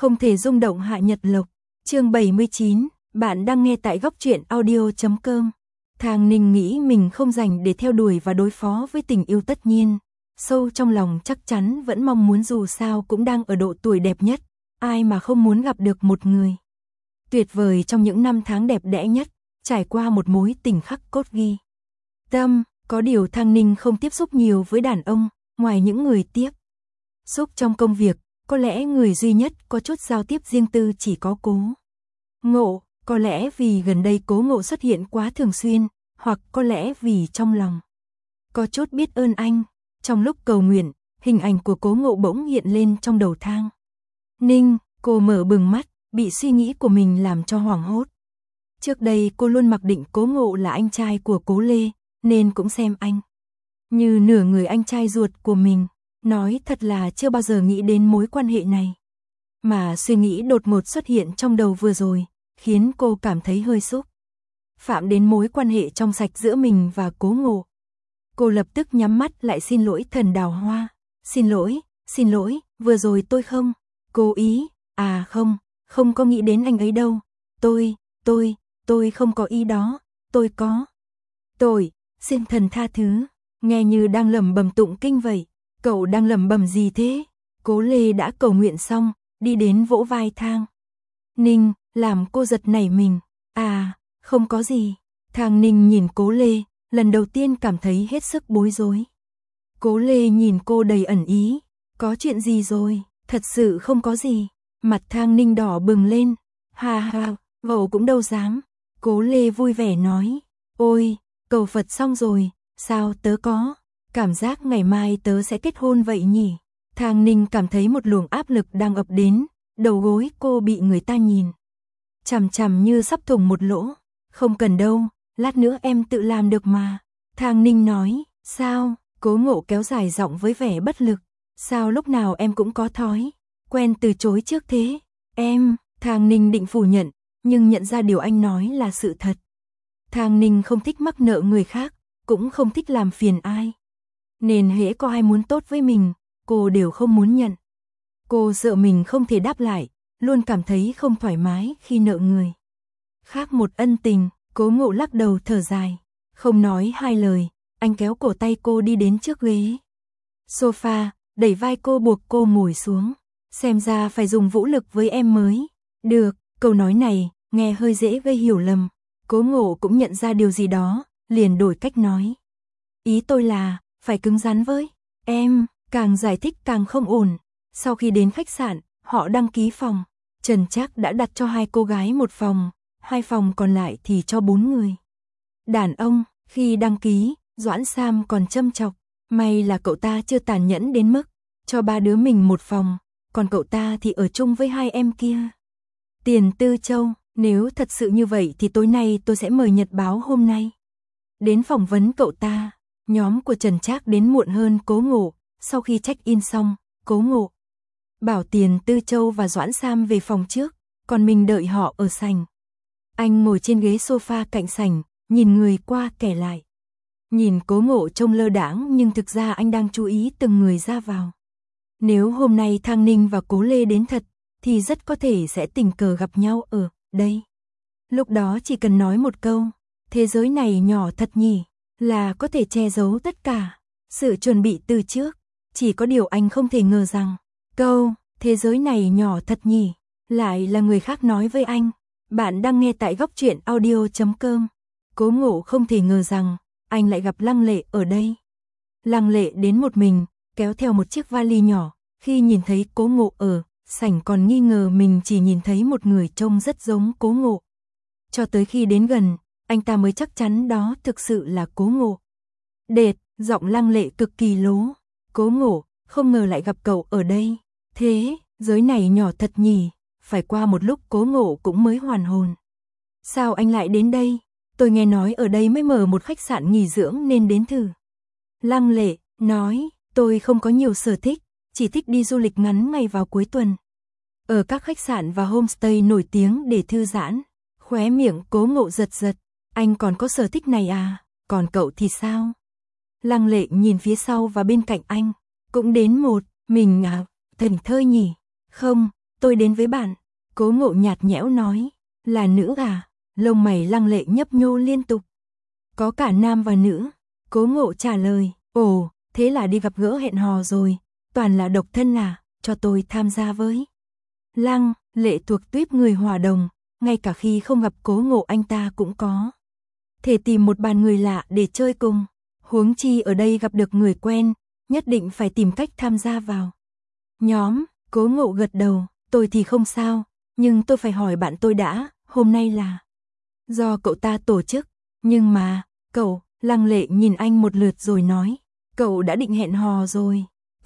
Không thể rung động Hạ Nhật Lộc. Chương 79, bạn đang nghe tại góc truyện audio.com. Thang Ninh nghĩ mình không rảnh để theo đuổi và đối phó với tình yêu tất nhiên. Sâu trong lòng chắc chắn vẫn mong muốn, dù sao cũng đang ở độ tuổi đẹp nhất. Ai mà không muốn gặp được một người tuyệt vời trong những năm tháng đẹp đẽ nhất, trải qua một mối tình khắc cốt ghi tâm. Có điều Thang Ninh không tiếp xúc nhiều với đàn ông, ngoài những người tiếp xúc trong công việc, có lẽ người duy nhất có chút giao tiếp riêng tư chỉ có Cố Ngộ. Có lẽ vì gần đây Cố Ngộ xuất hiện quá thường xuyên, hoặc có lẽ vì trong lòng có chút biết ơn anh. Trong lúc cầu nguyện, hình ảnh của Cố Ngộ bỗng hiện lên trong đầu Thang Ninh. Cô mở bừng mắt, bị suy nghĩ của mình làm cho hoảng hốt. Trước đây cô luôn mặc định Cố Ngộ là anh trai của Cố Lê, nên cũng xem anh như nửa người anh trai ruột của mình. Nói thật là chưa bao giờ nghĩ đến mối quan hệ này. Mà suy nghĩ đột ngột xuất hiện trong đầu vừa rồi, khiến cô cảm thấy hơi xúc phạm đến mối quan hệ trong sạch giữa mình và Cố Ngộ. Cô lập tức nhắm mắt lại xin lỗi Thần Đào Hoa. Xin lỗi, vừa rồi tôi không cố ý, không có nghĩ đến anh ấy đâu. Tôi không có ý đó, tôi có tội, xin thần tha thứ. Nghe như đang lẩm bẩm tụng kinh vậy. Cậu đang lẩm bẩm gì thế? Cố Lê đã cầu nguyện xong, đi đến vỗ vai Thang Ninh, làm cô giật nảy mình. Không có gì. Thang Ninh nhìn Cố Lê, lần đầu tiên cảm thấy hết sức bối rối. Cố Lê nhìn cô đầy ẩn ý. Có chuyện gì rồi? Thật sự không có gì. Mặt Thang Ninh đỏ bừng lên. Ha, cậu cũng đâu dám. Cố Lê vui vẻ nói. Ôi, cầu Phật xong rồi, sao tớ có cảm giác ngày mai tớ sẽ kết hôn vậy nhỉ? Thang Ninh cảm thấy một luồng áp lực đang ập đến, đầu gối cô bị người ta nhìn chằm chằm như sắp thủng một lỗ. Không cần đâu, lát nữa em tự làm được mà. Thang Ninh nói. Sao? Cố Ngộ kéo dài giọng với vẻ bất lực. Sao lúc nào em cũng có thói quen từ chối trước thế? Thang Ninh định phủ nhận, nhưng nhận ra điều anh nói là sự thật. Thang Ninh không thích mắc nợ người khác, cũng không thích làm phiền ai. Nên hễ có ai muốn tốt với mình, cô đều không muốn nhận. Cô sợ mình không thể đáp lại, luôn cảm thấy không thoải mái khi nợ người khác một ân tình. Cố Ngộ lắc đầu thở dài, không nói hai lời, anh kéo cổ tay cô đi đến trước ghế sofa, đẩy vai cô buộc cô ngồi xuống. Xem ra phải dùng vũ lực với em mới được. Câu nói này nghe hơi dễ gây hiểu lầm. Cố Ngộ cũng nhận ra điều gì đó, liền đổi cách nói. Ý tôi là phải cứng rắn với em. Càng giải thích càng không ổn. Sau khi đến khách sạn, họ đăng ký phòng. Trần Trác đã đặt cho 2 cô gái một phòng, 2 phòng còn lại thì cho 4 người đàn ông. Khi đăng ký, Doãn Sam còn châm chọc, may là cậu ta chưa tàn nhẫn đến mức cho 3 đứa mình một phòng, còn cậu ta thì ở chung với 2 em kia. Tiền Tư Châu, nếu thật sự như vậy thì tối nay tôi sẽ mời Nhật Báo hôm nay đến phỏng vấn cậu ta. Nhóm của Trần Trác đến muộn hơn Cố Ngộ. Sau khi check-in xong, Cố Ngộ bảo Tiền Tư Châu và Doãn Sam về phòng trước, còn mình đợi họ ở sảnh. Anh ngồi trên ghế sofa cạnh sảnh, nhìn người qua kẻ lại. Nhìn Cố Ngộ trông lơ đãng, nhưng thực ra anh đang chú ý từng người ra vào. Nếu hôm nay Thang Ninh và Cố Lê đến thật, thì rất có thể sẽ tình cờ gặp nhau ở đây. Lúc đó chỉ cần nói một câu, thế giới này nhỏ thật nhỉ, là có thể che giấu tất cả. Sự chuẩn bị từ trước. Chỉ có điều anh không thể ngờ rằng câu thế giới này nhỏ thật nhỉ lại là người khác nói với anh. Bạn đang nghe tại góc truyện audio.com. Cố Ngộ không thể ngờ rằng anh lại gặp Lăng Lệ ở đây. Lăng Lệ đến một mình, kéo theo một chiếc vali nhỏ. Khi nhìn thấy Cố Ngộ ở sảnh còn nghi ngờ mình chỉ nhìn thấy một người trông rất giống Cố Ngộ. Cho tới khi đến gần, anh ta mới chắc chắn đó thực sự là Cố Ngộ. Đệt, giọng Lăng Lệ cực kỳ lố. Cố Ngộ, không ngờ lại gặp cậu ở đây. Thế, giới này nhỏ thật nhỉ. Phải qua một lúc Cố Ngộ cũng mới hoàn hồn. Sao anh lại đến đây? Tôi nghe nói ở đây mới mở một khách sạn nghỉ dưỡng nên đến thử. Lăng Lệ nói, tôi không có nhiều sở thích, chỉ thích đi du lịch ngắn ngày vào cuối tuần. Ở các khách sạn và homestay nổi tiếng để thư giãn. Khóe miệng Cố Ngộ giật giật. Anh còn có sở thích này à? Còn cậu thì sao? Lăng Lệ nhìn phía sau và bên cạnh anh. Cũng đến một, mình à, thảnh thơi nhỉ? Không, tôi đến với bạn. Cố Ngộ nhạt nhẽo nói, là nữ à? Lông mày Lăng Lệ nhấp nhô liên tục. Có cả nam và nữ. Cố Ngộ trả lời, ồ, thế là đi gặp gỡ hẹn hò rồi, toàn là độc thân à, cho tôi tham gia với. Lăng Lệ thuộc tuýp người hòa đồng, ngay cả khi không gặp Cố Ngộ anh ta cũng có thể tìm một bàn người lạ để chơi cùng. Huống chi ở đây gặp được người quen, nhất định phải tìm cách tham gia vào nhóm. Cố Ngộ gật đầu, tôi thì không sao, nhưng tôi phải hỏi bạn tôi đã, hôm nay là do cậu ta tổ chức, nhưng mà, cậu, Lăng Lệ nhìn anh một lượt rồi nói, cậu đã định hẹn hò rồi.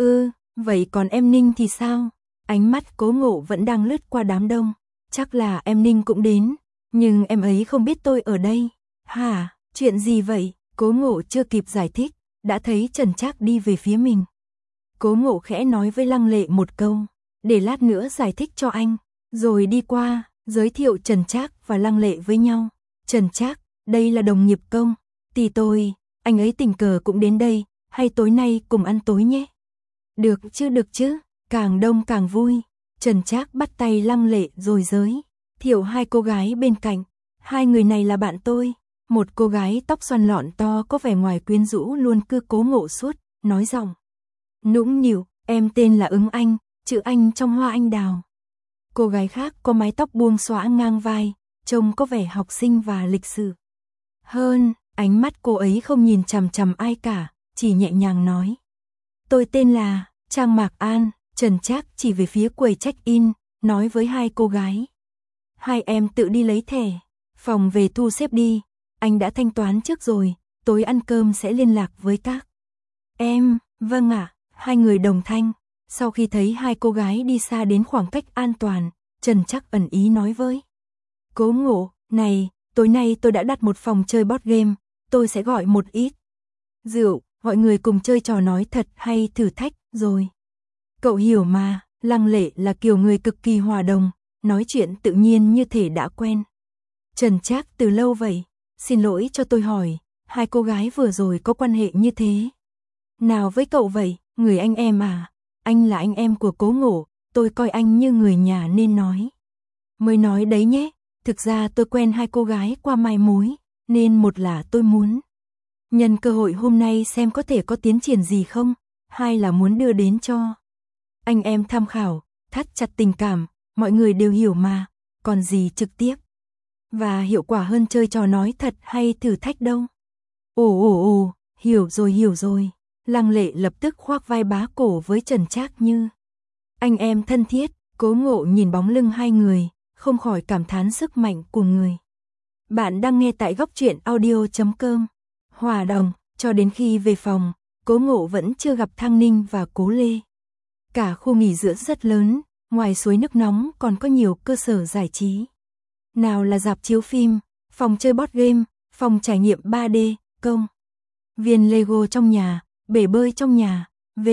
Vậy còn em Ninh thì sao? Ánh mắt Cố Ngộ vẫn đang lướt qua đám đông, chắc là em Ninh cũng đến, nhưng em ấy không biết tôi ở đây. Hả, chuyện gì vậy? Cố Ngộ chưa kịp giải thích, đã thấy Trần Trác đi về phía mình. Cố Ngộ khẽ nói với Lăng Lệ một câu, để lát nữa giải thích cho anh, rồi đi qua, giới thiệu Trần Trác và Lăng Lệ với nhau. Trần Trác, đây là đồng nghiệp công ty tôi, anh ấy tình cờ cũng đến đây, hay tối nay cùng ăn tối nhé. Được chứ, càng đông càng vui. Trần Trác bắt tay Lăng Lệ rồi giới thiệu hai cô gái bên cạnh, hai người này là bạn tôi. Một cô gái tóc xoăn lọn to có vẻ ngoài quyến rũ luôn cưa Cố Ngộ suốt, nói giọng nũng nịu, em tên là Ứng Anh, chữ Anh trong hoa anh đào. Cô gái khác có mái tóc buông xõa ngang vai, trông có vẻ học sinh và lịch sự hơn, ánh mắt cô ấy không nhìn chằm chằm ai cả, chỉ nhẹ nhàng nói. Tôi tên là Trang Mạc An. Trần Trác chỉ về phía quầy check-in, nói với hai cô gái. Hai em tự đi lấy thẻ, phòng về thu xếp đi, anh đã thanh toán trước rồi, tối ăn cơm sẽ liên lạc với các em. Vâng ạ, hai người đồng thanh. Sau khi thấy hai cô gái đi xa đến khoảng cách an toàn, Trần Trác ẩn ý nói với Cố Ngộ, này, tối nay tôi đã đặt một phòng chơi board game, tôi sẽ gọi một ít rượu, gọi người cùng chơi trò nói thật hay thử thách, rồi. Cậu hiểu mà, Lăng Lệ là kiểu người cực kỳ hòa đồng, nói chuyện tự nhiên như thể đã quen. Trần Trác từ lâu vậy, xin lỗi cho tôi hỏi, hai cô gái vừa rồi có quan hệ như thế nào với cậu vậy? Người anh em à? Anh là anh em của Cố Ngộ, tôi coi anh như người nhà nên mới nói đấy nhé. Thực ra tôi quen hai cô gái qua mai mối, nên một là tôi muốn nhân cơ hội hôm nay xem có thể có tiến triển gì không, hai là muốn đưa đến cho anh em tham khảo, thắt chặt tình cảm, mọi người đều hiểu mà, còn gì trực tiếp và hiệu quả hơn chơi trò nói thật hay thử thách đâu. Ồ, hiểu rồi. Lăng Lệ lập tức khoác vai bá cổ với Trần Trác như anh em thân thiết. Cố Ngộ nhìn bóng lưng hai người, không khỏi cảm thán sức mạnh của người. Bạn đang nghe tại góc truyện audio.com. Hòa đồng, cho đến khi về phòng, Cố Ngộ vẫn chưa gặp Thang Ninh và Cố Lê. Cả khu nghỉ dưỡng rất lớn, ngoài suối nước nóng còn có nhiều cơ sở giải trí. Nào là rạp chiếu phim, phòng chơi board game, phòng trải nghiệm 3D, công viên Lego trong nhà, bể bơi trong nhà,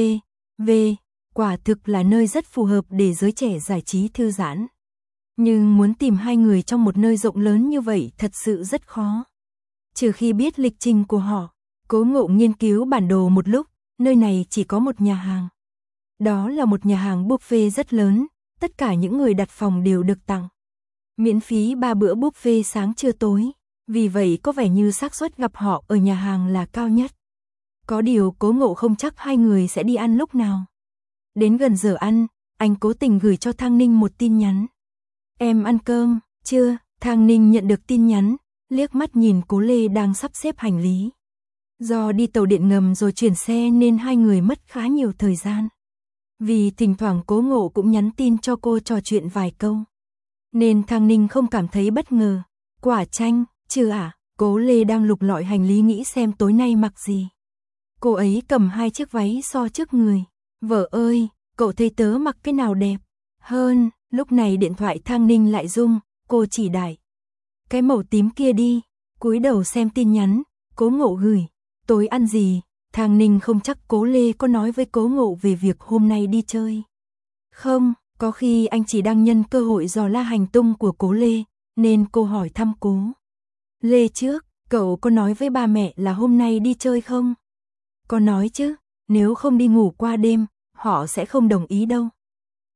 quả thực là nơi rất phù hợp để giới trẻ giải trí thư giãn. Nhưng muốn tìm hai người trong một nơi rộng lớn như vậy thật sự rất khó. Trừ khi biết lịch trình của họ, Cố Ngộ nghiên cứu bản đồ một lúc, nơi này chỉ có một nhà hàng. Đó là một nhà hàng buffet rất lớn, tất cả những người đặt phòng đều được tặng miễn phí 3 bữa buffet sáng trưa tối, vì vậy có vẻ như xác suất gặp họ ở nhà hàng là cao nhất. Có điều Cố Ngộ không chắc hai người sẽ đi ăn lúc nào. Đến gần giờ ăn, anh cố tình gửi cho Thang Ninh một tin nhắn. Em ăn cơm chưa? Thang Ninh nhận được tin nhắn, liếc mắt nhìn Cố Lê đang sắp xếp hành lý. Do đi tàu điện ngầm rồi chuyển xe nên hai người mất khá nhiều thời gian. Vì thỉnh thoảng Cố Ngộ cũng nhắn tin cho cô trò chuyện vài câu, nên Thang Ninh không cảm thấy bất ngờ. Quả chanh, chưa à? Cố Lê đang lục lọi hành lý nghĩ xem tối nay mặc gì. Cô ấy cầm hai chiếc váy so trước người. Vợ ơi, cậu thấy tớ mặc cái nào đẹp hơn? Lúc này điện thoại Thang Ninh lại rung, cô chỉ đại cái màu tím kia đi. Cúi đầu xem tin nhắn, Cố Ngộ gửi. Tối ăn gì? Thang Ninh không chắc Cố Lê có nói với Cố Ngộ về việc hôm nay đi chơi không, có khi anh chỉ đang nhân cơ hội dò la hành tung của Cố Lê, nên cô hỏi thăm Cố Lê trước. Cậu có nói với ba mẹ là hôm nay đi chơi không? Có nói chứ, nếu không đi ngủ qua đêm, họ sẽ không đồng ý đâu.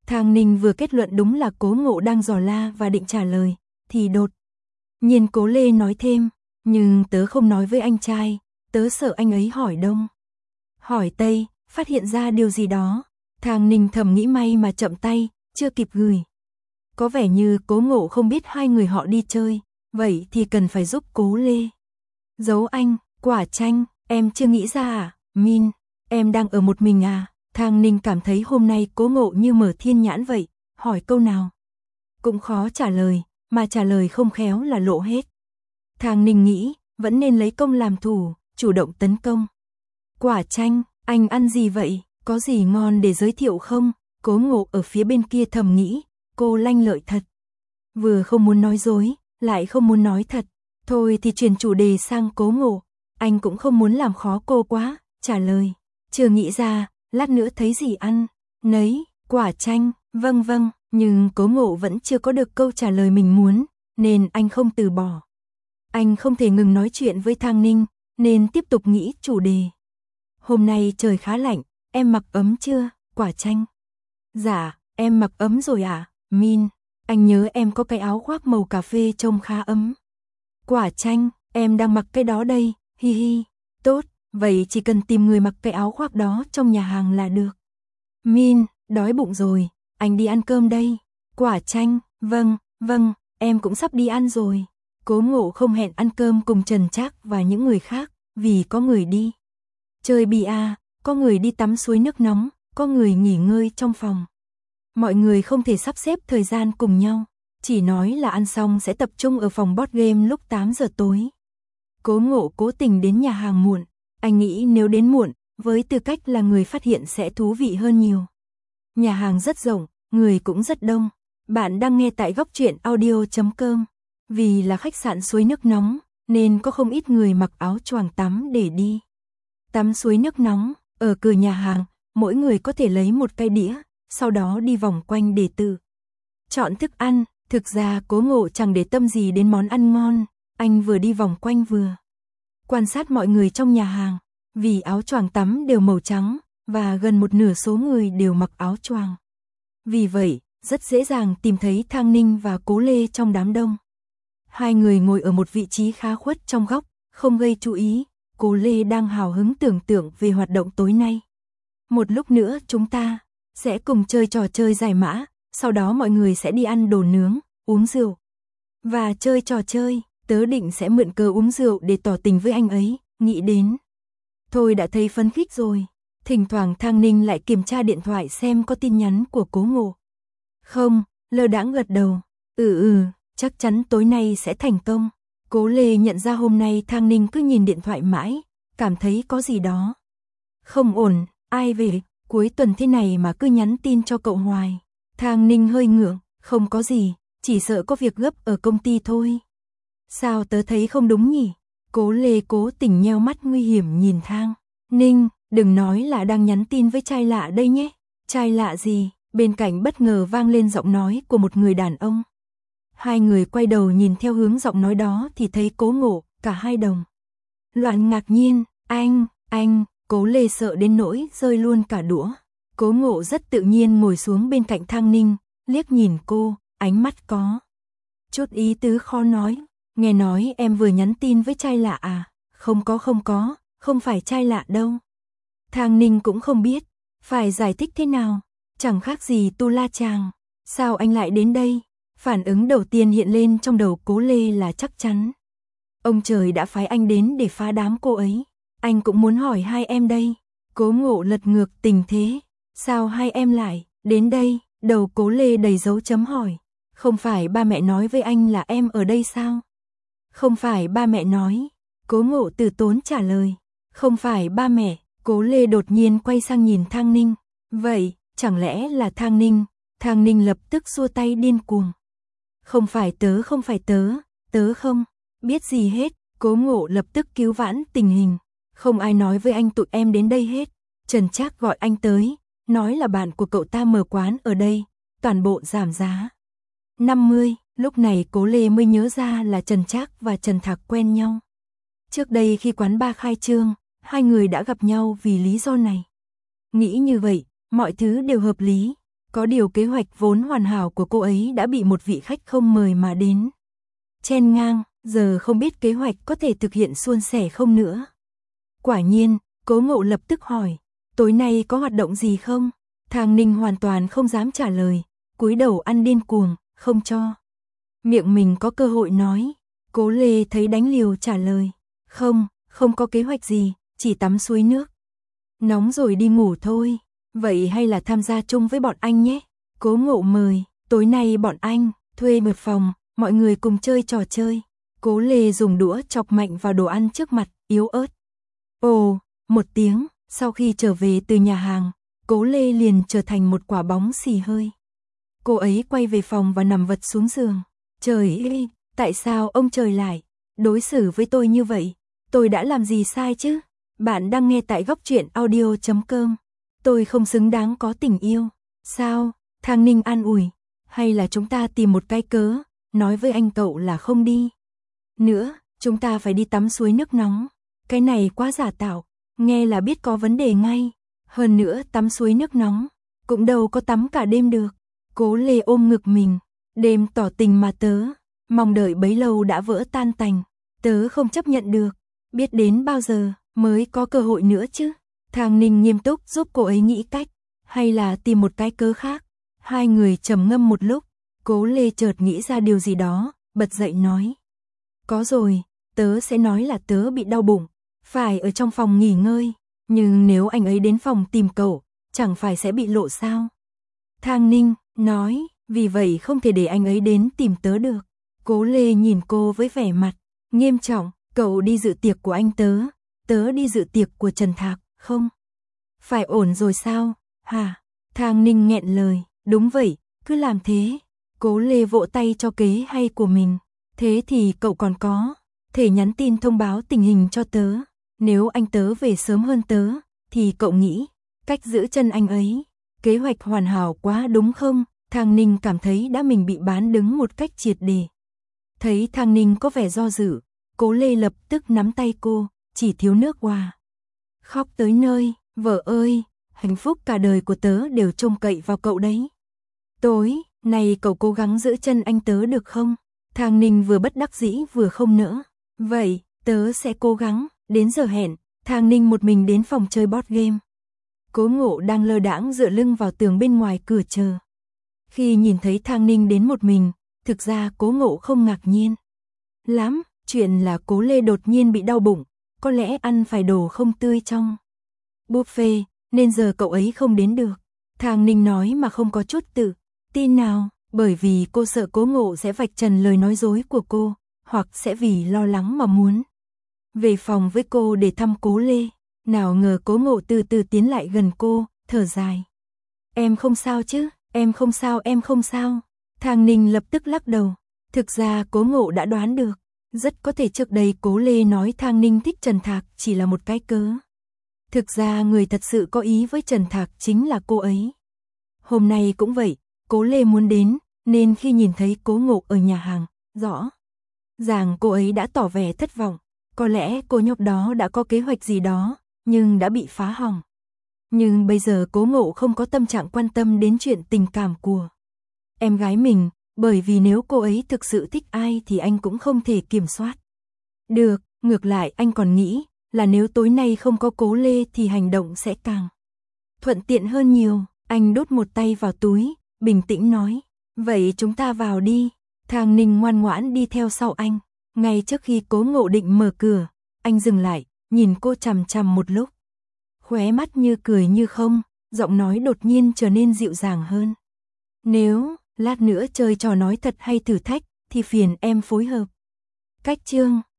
Thang Ninh vừa kết luận đúng là Cố Ngộ đang dò la và định trả lời, thì đột nhiên Cố Lê nói thêm, nhưng tớ không nói với anh trai, tớ sợ anh ấy hỏi đông, hỏi tây, phát hiện ra điều gì đó. Thang Ninh thầm nghĩ may mà chậm tay, chưa kịp gửi. Có vẻ như Cố Ngộ không biết hai người họ đi chơi, vậy thì cần phải giúp Cố Lê. Giấu anh, quả chanh, em chưa nghĩ ra à, Min, em đang ở một mình à? Thang Ninh cảm thấy hôm nay Cố Ngộ như mở thiên nhãn vậy, hỏi câu nào cũng khó trả lời, mà trả lời không khéo là lộ hết. Thang Ninh nghĩ, vẫn nên lấy công làm thủ, chủ động tấn công. Quả chanh, anh ăn gì vậy, có gì ngon để giới thiệu không? Cố Ngộ ở phía bên kia thầm nghĩ, cô lanh lợi thật. Vừa không muốn nói dối, lại không muốn nói thật. Thôi thì chuyển chủ đề sang Cố Ngộ, anh cũng không muốn làm khó cô quá, trả lời. Chưa nghĩ ra, lát nữa thấy gì ăn, nấy, quả chanh, vâng vâng, nhưng Cố Ngộ vẫn chưa có được câu trả lời mình muốn, nên anh không từ bỏ. Anh không thể ngừng nói chuyện với Thang Ninh, nên tiếp tục nghĩ chủ đề. Hôm nay trời khá lạnh, em mặc ấm chưa, quả chanh? Dạ, em mặc ấm rồi à, Min, anh nhớ em có cái áo khoác màu cà phê trông khá ấm. Quả chanh, em đang mặc cái đó đây, hi hi, tốt, vậy chỉ cần tìm người mặc cái áo khoác đó trong nhà hàng là được. Min, đói bụng rồi, anh đi ăn cơm đây. Quả chanh, vâng, vâng, em cũng sắp đi ăn rồi. Cố Ngộ không hẹn ăn cơm cùng Trần Trác và những người khác, vì có người đi chơi bia, có người đi tắm suối nước nóng, có người nghỉ ngơi trong phòng. Mọi người không thể sắp xếp thời gian cùng nhau, chỉ nói là ăn xong sẽ tập trung ở phòng board game lúc 8 giờ tối. Cố Ngộ cố tình đến nhà hàng muộn, anh nghĩ nếu đến muộn, với tư cách là người phát hiện sẽ thú vị hơn nhiều. Nhà hàng rất rộng, người cũng rất đông. Bạn đang nghe tại góc truyện audio.com. Vì là khách sạn suối nước nóng, nên có không ít người mặc áo choàng tắm để đi tắm suối nước nóng. Ở cửa nhà hàng, mỗi người có thể lấy một cái đĩa, sau đó đi vòng quanh để tự chọn thức ăn. Thực ra Cố Ngộ chẳng để tâm gì đến món ăn ngon, anh vừa đi vòng quanh vừa quan sát mọi người trong nhà hàng, vì áo choàng tắm đều màu trắng, và gần một nửa số người đều mặc áo choàng. Vì vậy, rất dễ dàng tìm thấy Thang Ninh và Cố Lê trong đám đông. Hai người ngồi ở một vị trí khá khuất trong góc, không gây chú ý. Cố Lê đang hào hứng tưởng tượng về hoạt động tối nay. Một lúc nữa chúng ta sẽ cùng chơi trò chơi giải mã, sau đó mọi người sẽ đi ăn đồ nướng, uống rượu và chơi trò chơi. Tớ định sẽ mượn cớ uống rượu để tỏ tình với anh ấy, nghĩ đến thôi đã thấy phấn khích rồi. Thỉnh thoảng Thang Ninh lại kiểm tra điện thoại xem có tin nhắn của Cố Ngộ không, lơ đãng gật đầu. Chắc chắn tối nay sẽ thành công. Cố Lê nhận ra hôm nay Thang Ninh cứ nhìn điện thoại mãi, cảm thấy có gì đó không ổn. Ai về, cuối tuần thế này mà cứ nhắn tin cho cậu hoài. Thang Ninh hơi ngượng, không có gì, chỉ sợ có việc gấp ở công ty thôi. Sao tớ thấy không đúng nhỉ? Cố Lê cố tình nheo mắt nguy hiểm nhìn Thang Ninh, đừng nói là đang nhắn tin với trai lạ đây nhé. Trai lạ gì? Bên cạnh bất ngờ vang lên giọng nói của một người đàn ông. Hai người quay đầu nhìn theo hướng giọng nói đó thì thấy Cố Ngộ, cả hai đồng loạn ngạc nhiên. Anh, Cố Lê sợ đến nỗi rơi luôn cả đũa. Cố Ngộ rất tự nhiên ngồi xuống bên cạnh Thang Ninh, liếc nhìn cô, ánh mắt có chút ý tứ khó nói. Nghe nói em vừa nhắn tin với trai lạ à? Không có, không phải trai lạ đâu. Thang Ninh cũng không biết phải giải thích thế nào, chẳng khác gì tu la chàng. Sao anh lại đến đây? Phản ứng đầu tiên hiện lên trong đầu Cố Lê là chắc chắn ông trời đã phái anh đến để phá đám cô ấy. Anh cũng muốn hỏi hai em đây. Cố Ngộ lật ngược tình thế. Sao hai em lại đến đây? Đầu Cố Lê đầy dấu chấm hỏi. Không phải ba mẹ nói với anh là em ở đây sao? Không phải ba mẹ nói. Cố Ngộ từ tốn trả lời. Không phải ba mẹ. Cố Lê đột nhiên quay sang nhìn Thang Ninh. Vậy, chẳng lẽ là Thang Ninh? Thang Ninh lập tức xua tay điên cuồng. Không phải tớ không biết gì hết. Cố Ngộ lập tức cứu vãn tình hình. Không ai nói với anh tụi em đến đây hết. Trần Trác gọi anh tới, nói là bạn của cậu ta mở quán ở đây, toàn bộ giảm giá 50. Lúc này Cố Lê mới nhớ ra là Trần Trác và Trần Thạc quen nhau. Trước đây khi quán bar khai trương, hai người đã gặp nhau vì lý do này. Nghĩ như vậy, mọi thứ đều hợp lý. Có điều kế hoạch vốn hoàn hảo của cô ấy đã bị một vị khách không mời mà đến chen ngang, giờ không biết kế hoạch có thể thực hiện suôn sẻ không nữa. Quả nhiên, Cố Ngộ lập tức hỏi, tối nay có hoạt động gì không? Thang Ninh hoàn toàn không dám trả lời, cúi đầu ăn điên cuồng, không cho miệng mình có cơ hội nói. Cố Lê thấy đánh liều trả lời, không có kế hoạch gì, chỉ tắm suối nước nóng rồi đi ngủ thôi. Vậy hay là tham gia chung với bọn anh nhé. Cố Ngộ mời, tối nay bọn anh thuê một phòng, mọi người cùng chơi trò chơi. Cố Lê dùng đũa chọc mạnh vào đồ ăn trước mặt, yếu ớt. Ồ, một tiếng, sau khi trở về từ nhà hàng, Cố Lê liền trở thành một quả bóng xì hơi. Cô ấy quay về phòng và nằm vật xuống giường. Trời ơi, tại sao ông trời lại đối xử với tôi như vậy? Tôi đã làm gì sai chứ? Bạn đang nghe tại góc truyện audio.com. Tôi không xứng đáng có tình yêu. Sao? Thang Ninh an ủi. Hay là chúng ta tìm một cái cớ, nói với anh cậu là không đi nữa, chúng ta phải đi tắm suối nước nóng. Cái này quá giả tạo, nghe là biết có vấn đề ngay. Hơn nữa tắm suối nước nóng, cũng đâu có tắm cả đêm được. Cố Lê ôm ngực mình. Đêm tỏ tình mà tớ mong đợi bấy lâu đã vỡ tan tành. Tớ không chấp nhận được. Biết đến bao giờ mới có cơ hội nữa chứ? Thang Ninh nghiêm túc giúp cô ấy nghĩ cách, hay là tìm một cái cớ khác. Hai người trầm ngâm một lúc, Cố Lê chợt nghĩ ra điều gì đó, bật dậy nói. Có rồi, tớ sẽ nói là tớ bị đau bụng, phải ở trong phòng nghỉ ngơi. Nhưng nếu anh ấy đến phòng tìm cậu, chẳng phải sẽ bị lộ sao? Thang Ninh nói, vì vậy không thể để anh ấy đến tìm tớ được. Cố Lê nhìn cô với vẻ mặt nghiêm trọng, cậu đi dự tiệc của anh tớ, tớ đi dự tiệc của Trần Thạc, không? Phải ổn rồi sao? Hả? Thang Ninh nghẹn lời, đúng vậy, cứ làm thế. Cố Lê vỗ tay cho kế hay của mình. Thế thì cậu còn có thể nhắn tin thông báo tình hình cho tớ. Nếu anh tớ về sớm hơn tớ, thì cậu nghĩ cách giữ chân anh ấy, kế hoạch hoàn hảo quá đúng không? Thang Ninh cảm thấy đã mình bị bán đứng một cách triệt để. Thấy Thang Ninh có vẻ do dự, Cố Lê lập tức nắm tay cô, chỉ thiếu nước hoa. Khóc tới nơi, vợ ơi, hạnh phúc cả đời của tớ đều trông cậy vào cậu đấy. Tối nay cậu cố gắng giữ chân anh tớ được không? Thang Ninh vừa bất đắc dĩ vừa không nỡ. Vậy, tớ sẽ cố gắng. Đến giờ hẹn, Thang Ninh một mình đến phòng chơi board game. Cố Ngộ đang lơ đãng dựa lưng vào tường bên ngoài cửa chờ. Khi nhìn thấy Thang Ninh đến một mình, thực ra Cố Ngộ không ngạc nhiên lắm, chuyện là Cố Lê đột nhiên bị đau bụng, có lẽ ăn phải đồ không tươi trong buffet, nên giờ cậu ấy không đến được. Thang Ninh nói mà không có chút tự tin nào, bởi vì cô sợ Cố Ngộ sẽ vạch trần lời nói dối của cô, hoặc sẽ vì lo lắng mà muốn về phòng với cô để thăm Cố Lê. Nào ngờ Cố Ngộ từ từ tiến lại gần cô, thở dài. Em không sao chứ, em không sao, em không sao. Thang Ninh lập tức lắc đầu. Thực ra Cố Ngộ đã đoán được, rất có thể trước đây Cố Lê nói Thang Ninh thích Trần Thạc chỉ là một cái cớ. Thực ra người thật sự có ý với Trần Thạc chính là cô ấy. Hôm nay cũng vậy, Cố Lê muốn đến, nên khi nhìn thấy Cố Ngộ ở nhà hàng, rõ ràng cô ấy đã tỏ vẻ thất vọng. Có lẽ cô nhóc đó đã có kế hoạch gì đó, nhưng đã bị phá hỏng. Nhưng bây giờ Cố Ngộ không có tâm trạng quan tâm đến chuyện tình cảm của em gái mình, bởi vì nếu cô ấy thực sự thích ai thì anh cũng không thể kiểm soát được. Ngược lại anh còn nghĩ là nếu tối nay không có Cố Lê thì hành động sẽ càng thuận tiện hơn nhiều. Anh đút một tay vào túi, bình tĩnh nói, vậy chúng ta vào đi. Thang Ninh ngoan ngoãn đi theo sau anh. Ngay trước khi Cố Ngộ định mở cửa, anh dừng lại, nhìn cô chằm chằm một lúc. Khóe mắt như cười như không, giọng nói đột nhiên trở nên dịu dàng hơn. Nếu lát nữa chơi trò nói thật hay thử thách, thì phiền em phối hợp. Cách chương